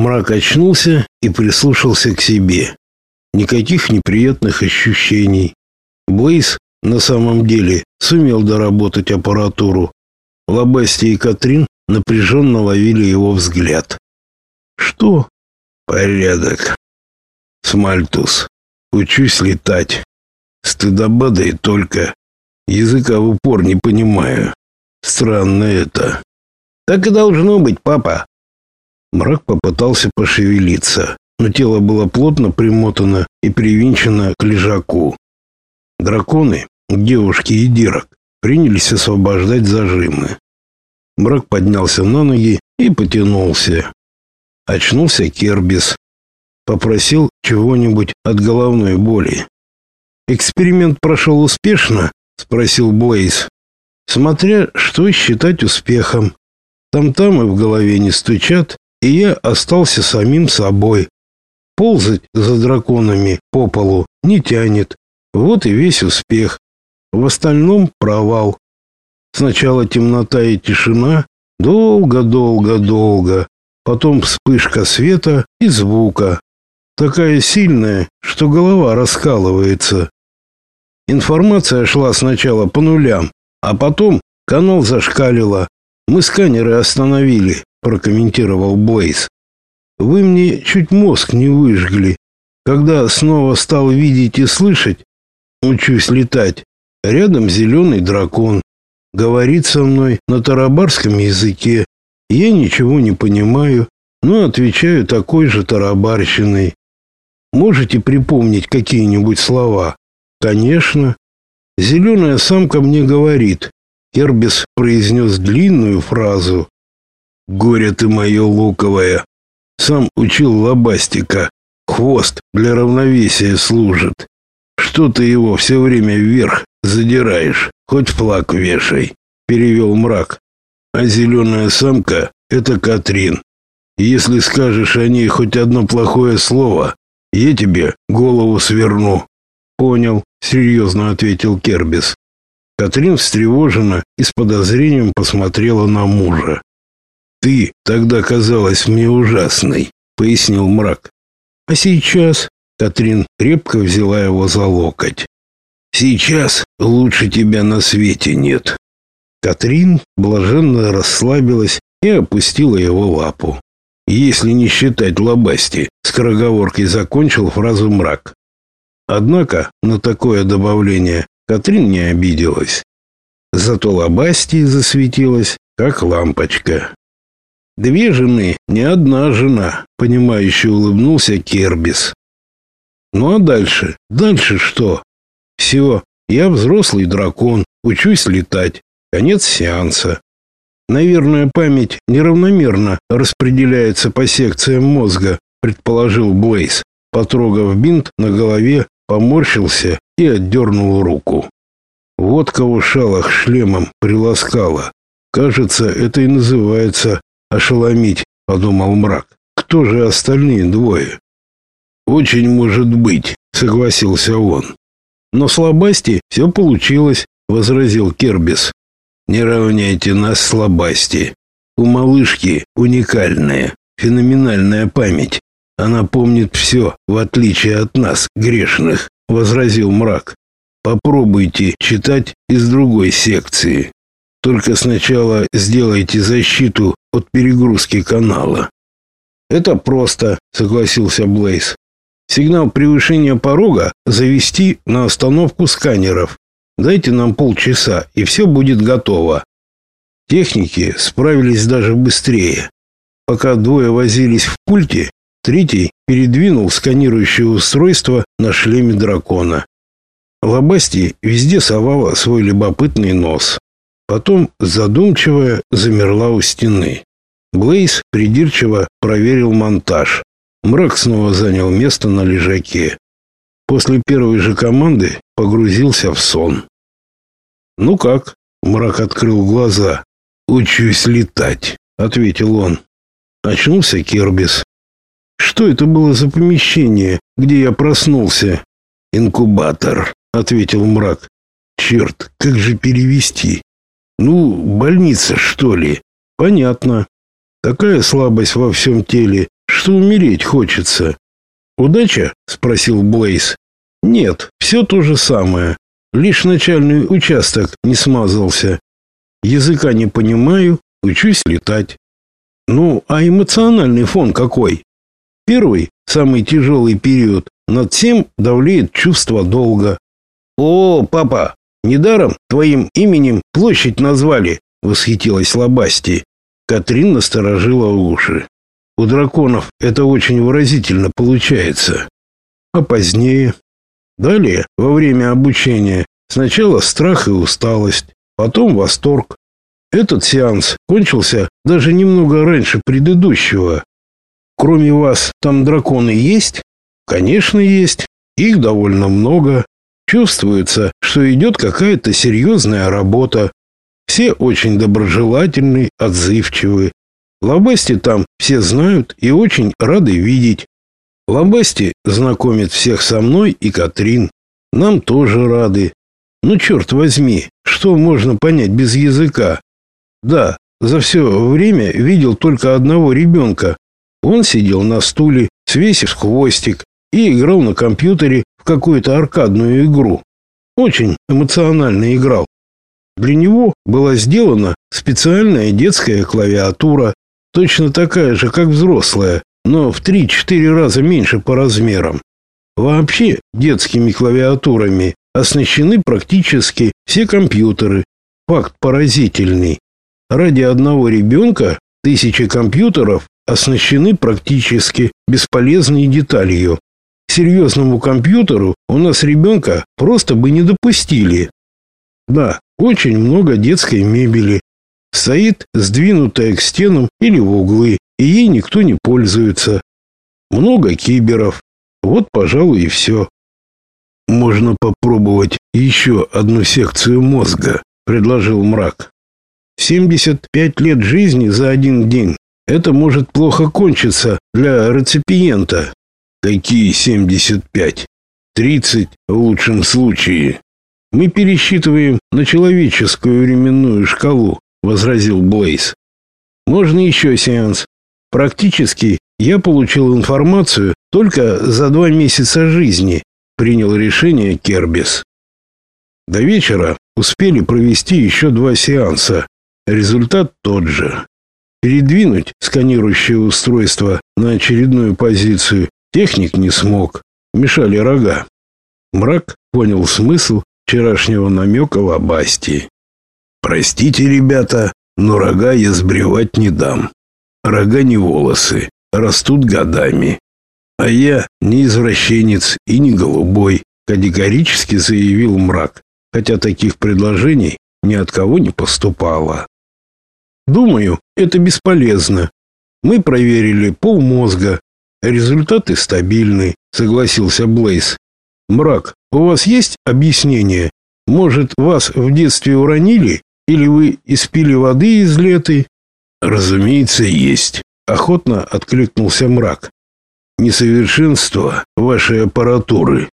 Мрак очнулся и прислушался к себе. Никаких неприятных ощущений. Блейз на самом деле сумел доработать аппаратуру. Лобасти и Катрин напряженно ловили его взгляд. «Что?» «Порядок. Смальтус. Учусь летать. Стыдоба, да и только. Языка в упор не понимаю. Странно это». «Так и должно быть, папа». Мрак попытался пошевелиться, но тело было плотно примотано и привинчено к лежаку. Драконы, девушки и Дирок, принялись освобождать зажимы. Мрак поднялся на ноги и потянулся. Очнулся Кербис. Попросил чего-нибудь от головной боли. «Эксперимент прошел успешно?» — спросил Блейз. «Смотря что считать успехом. Там-там и в голове не стучат, и я остался самим собой. Ползать за драконами по полу не тянет. Вот и весь успех. В остальном провал. Сначала темнота и тишина, долго-долго-долго. Потом вспышка света и звука. Такая сильная, что голова раскалывается. Информация шла сначала по нулям, а потом канал зашкалило. Мы сканеры остановили», — прокомментировал Блейз. «Вы мне чуть мозг не выжгли. Когда снова стал видеть и слышать, учусь летать, рядом зеленый дракон. Говорит со мной на тарабарском языке. Я ничего не понимаю, но отвечаю такой же тарабарщиной. Можете припомнить какие-нибудь слова?» «Конечно. Зеленая самка мне говорит». Кербис произнес длинную фразу. «Горе ты мое луковое. Сам учил лобастика. Хвост для равновесия служит. Что ты его все время вверх задираешь? Хоть флаг вешай», — перевел Мрак. «А зеленая самка — это Катрин. Если скажешь о ней хоть одно плохое слово, я тебе голову сверну». «Понял», — серьезно ответил Кербис. Катрин встревоженно и с подозрением посмотрела на мужа. «Ты тогда казалась мне ужасной», — пояснил Мрак. «А сейчас?» — Катрин крепко взяла его за локоть. «Сейчас лучше тебя на свете нет». Катрин блаженно расслабилась и опустила его лапу. «Если не считать лобасти», — скороговоркой закончил фразу Мрак. Однако на такое добавление Катрин не обиделась. Зато лобасти засветилась, как лампочка. «Две жены, не одна жена», — понимающе улыбнулся Кербис. «Ну а дальше? Дальше что? Все, я взрослый дракон, учусь летать. Конец сеанса. Наверное, память неравномерно распределяется по секциям мозга», — предположил Блейз, потрогав бинт на голове, поморщился и отдернул руку. Вот кого шалах шлемом приласкало. Кажется, это и называется ошеломить, подумал Мрак. Кто же остальные двое? Очень может быть, согласился он. Но с лобасти все получилось, возразил Кербис. Не равняйте нас с лобасти. У малышки уникальная, феноменальная память. Она помнит все, в отличие от нас, грешных, возразил Мрак. Попробуйте читать из другой секции. Только сначала сделайте защиту от перегрузки канала. Это просто, согласился Блейз. Сигнал превышения порога завести на остановку сканеров. Дайте нам полчаса, и все будет готово. Техники справились даже быстрее. Пока двое возились в пульте, третий передвинул сканирующее устройство на шлеме дракона. Лобасти везде совала свой любопытный нос. Потом задумчиво замерла у стены. Блейз придирчиво проверил монтаж. Мрак снова занял место на лежаке. После первой же команды погрузился в сон. «Ну как?» — Мрак открыл глаза. «Учусь летать», — ответил он. Очнулся Кербис. «Что это было за помещение, где я проснулся?» «Инкубатор», — ответил Мрак. «Черт, как же перевести?» «Ну, больница, что ли?» «Понятно. Такая слабость во всем теле, что умереть хочется. «Удача?» — спросил Блейз. «Нет, все то же самое. Лишь начальный участок не смазался. Языка не понимаю, учусь летать». «Ну, а эмоциональный фон какой?» «Первый, самый тяжелый период, над всем давлеет чувство долга». «О, папа, недаром твоим именем площадь назвали», — восхитилась Лобасти. Катрин насторожила уши. «У драконов это очень выразительно получается». «А позднее?» «Далее, во время обучения, сначала страх и усталость, потом восторг. Этот сеанс кончился даже немного раньше предыдущего». «Кроме вас, там драконы есть?» «Конечно, есть. Их довольно много. Чувствуется, что идет какая-то серьезная работа. Все очень доброжелательны, отзывчивы. Лобасти там все знают и очень рады видеть. Лобасти знакомит всех со мной и Катрин. Нам тоже рады. Ну, черт возьми, что можно понять без языка? Да, за все время видел только одного ребенка. Он сидел на стуле, свесив хвостик, и играл на компьютере в какую-то аркадную игру. Очень эмоционально играл. Для него была сделана специальная детская клавиатура, точно такая же, как взрослая, но в 3-4 раза меньше по размерам. Вообще, детскими клавиатурами оснащены практически все компьютеры. Факт поразительный. Ради одного ребенка 1000 компьютеров оснащены практически бесполезной деталью. К серьезному компьютеру у нас ребенка просто бы не допустили. Да, очень много детской мебели. Стоит сдвинутая к стенам или в углы, и ей никто не пользуется. Много киберов. Вот, пожалуй, и все. «Можно попробовать еще одну секцию мозга», — предложил Мрак. 75 лет жизни за один день. Это может плохо кончиться для реципиента». «Какие 75? 30 в лучшем случае». «Мы пересчитываем на человеческую временную шкалу», — возразил Блейз. «Можно еще сеанс. Практически я получил информацию только за 2 месяца жизни», — принял решение Кербис. До вечера успели провести еще 2 сеанса. Результат тот же. Передвинуть сканирующее устройство на очередную позицию техник не смог. Мешали рога. Мрак понял смысл вчерашнего намека Лобасти. «Простите, ребята, но рога я сбривать не дам. Рога не волосы, растут годами. А я не извращенец и не голубой», — категорически заявил Мрак, хотя таких предложений ни от кого не поступало. «Думаю, это бесполезно. Мы проверили полмозга. Результаты стабильны», — согласился Блейз. «Мрак, у вас есть объяснение? Может, вас в детстве уронили? Или вы испили воды из леты?» «Разумеется, есть», — охотно откликнулся Мрак. «Несовершенство вашей аппаратуры.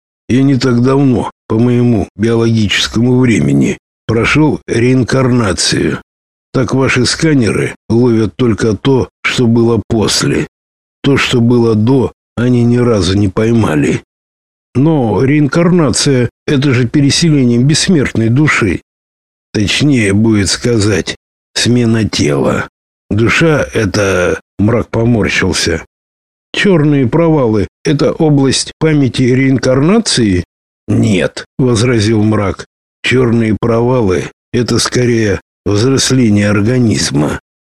Я не так давно, по моему биологическому времени, прошел реинкарнацию. Так ваши сканеры ловят только то, что было после. То, что было до, они ни разу не поймали». «Но реинкарнация — это же переселение бессмертной души». «Точнее будет сказать, смена тела. Душа — это...» — Мрак поморщился. «Черные провалы — это область памяти реинкарнации?» «Нет», — возразил Мрак. «Черные провалы — это скорее взросление организма.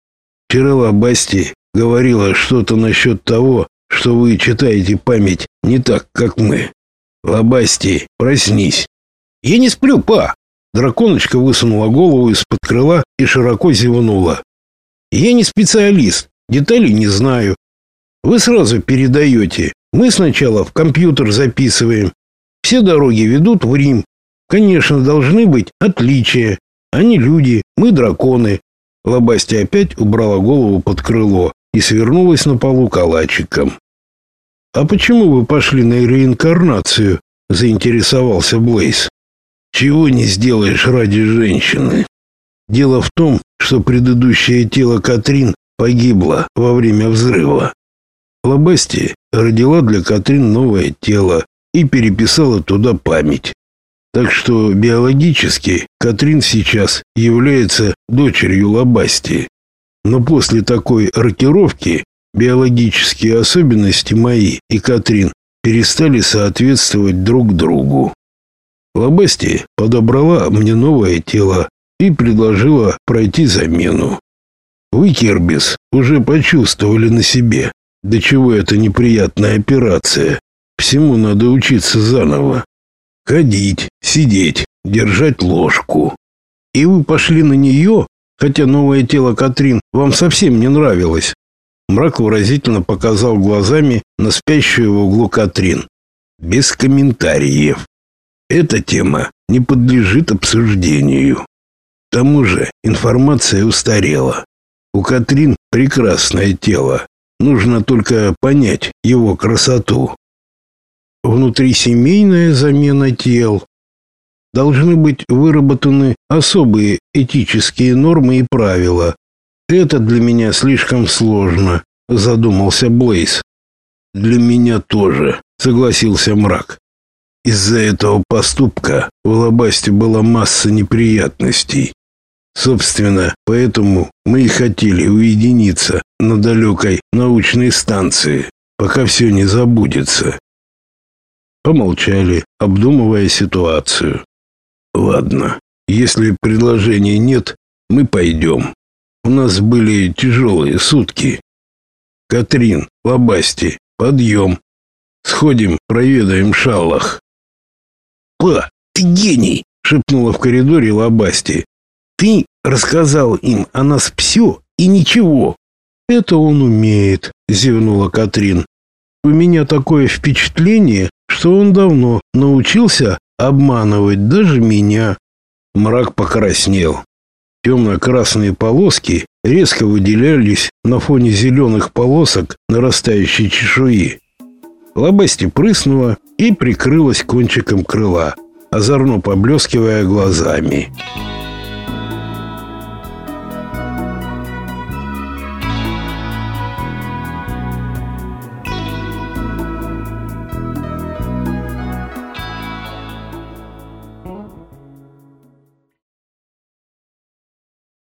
Вчера Лобасти говорила что-то насчет того, что вы читаете память не так, как мы. Лобасти, проснись». «Я не сплю, па!» Драконочка высунула голову из-под крыла и широко зевнула. «Я не специалист, деталей не знаю. Вы сразу передаете. Мы сначала в компьютер записываем. Все дороги ведут в Рим. Конечно, должны быть отличия. Они люди, мы драконы». Лобасти опять убрала голову под крыло и свернулась на полу калачиком. «А почему вы пошли на реинкарнацию?» — заинтересовался Блейз. «Чего не сделаешь ради женщины? Дело в том, что предыдущее тело Катрин погибло во время взрыва. Лобасти родила для Катрин новое тело и переписала туда память. Так что биологически Катрин сейчас является дочерью Лобасти. Но после такой рокировки биологические особенности мои и Катрин перестали соответствовать друг другу. Лобасти подобрала мне новое тело и предложила пройти замену. Вы, Кирбис, уже почувствовали на себе, до чего это неприятная операция. Всему надо учиться заново. Ходить, сидеть, держать ложку. И вы пошли на нее, хотя новое тело Катрин вам совсем не нравилось. Мрак выразительно показал глазами на спящую в углу Катрин. Без комментариев. Эта тема не подлежит обсуждению. К тому же информация устарела. У Катрин прекрасное тело. Нужно только понять его красоту. Внутрисемейная замена тел. Должны быть выработаны особые этические нормы и правила. Это для меня слишком сложно, задумался Блейз. Для меня тоже, согласился Мрак. Из-за этого поступка в Лобасти была масса неприятностей. Собственно, поэтому мы и хотели уединиться на далекой научной станции, пока все не забудется. Помолчали, обдумывая ситуацию. Ладно, если предложений нет, мы пойдем. У нас были тяжелые сутки. Катрин, Лобасти, подъем. Сходим, проведаем Шаллах. «Па, ты гений!» — шепнула в коридоре Лобасти. «Ты рассказал им о нас все и ничего». «Это он умеет», — зевнула Катрин. «У меня такое впечатление, что он давно научился обманывать даже меня». Мрак покраснел. Темно-красные полоски резко выделялись на фоне зеленых полосок нарастающей чешуи. Лобасти прыснула и прикрылась кончиком крыла, озорно поблескивая глазами.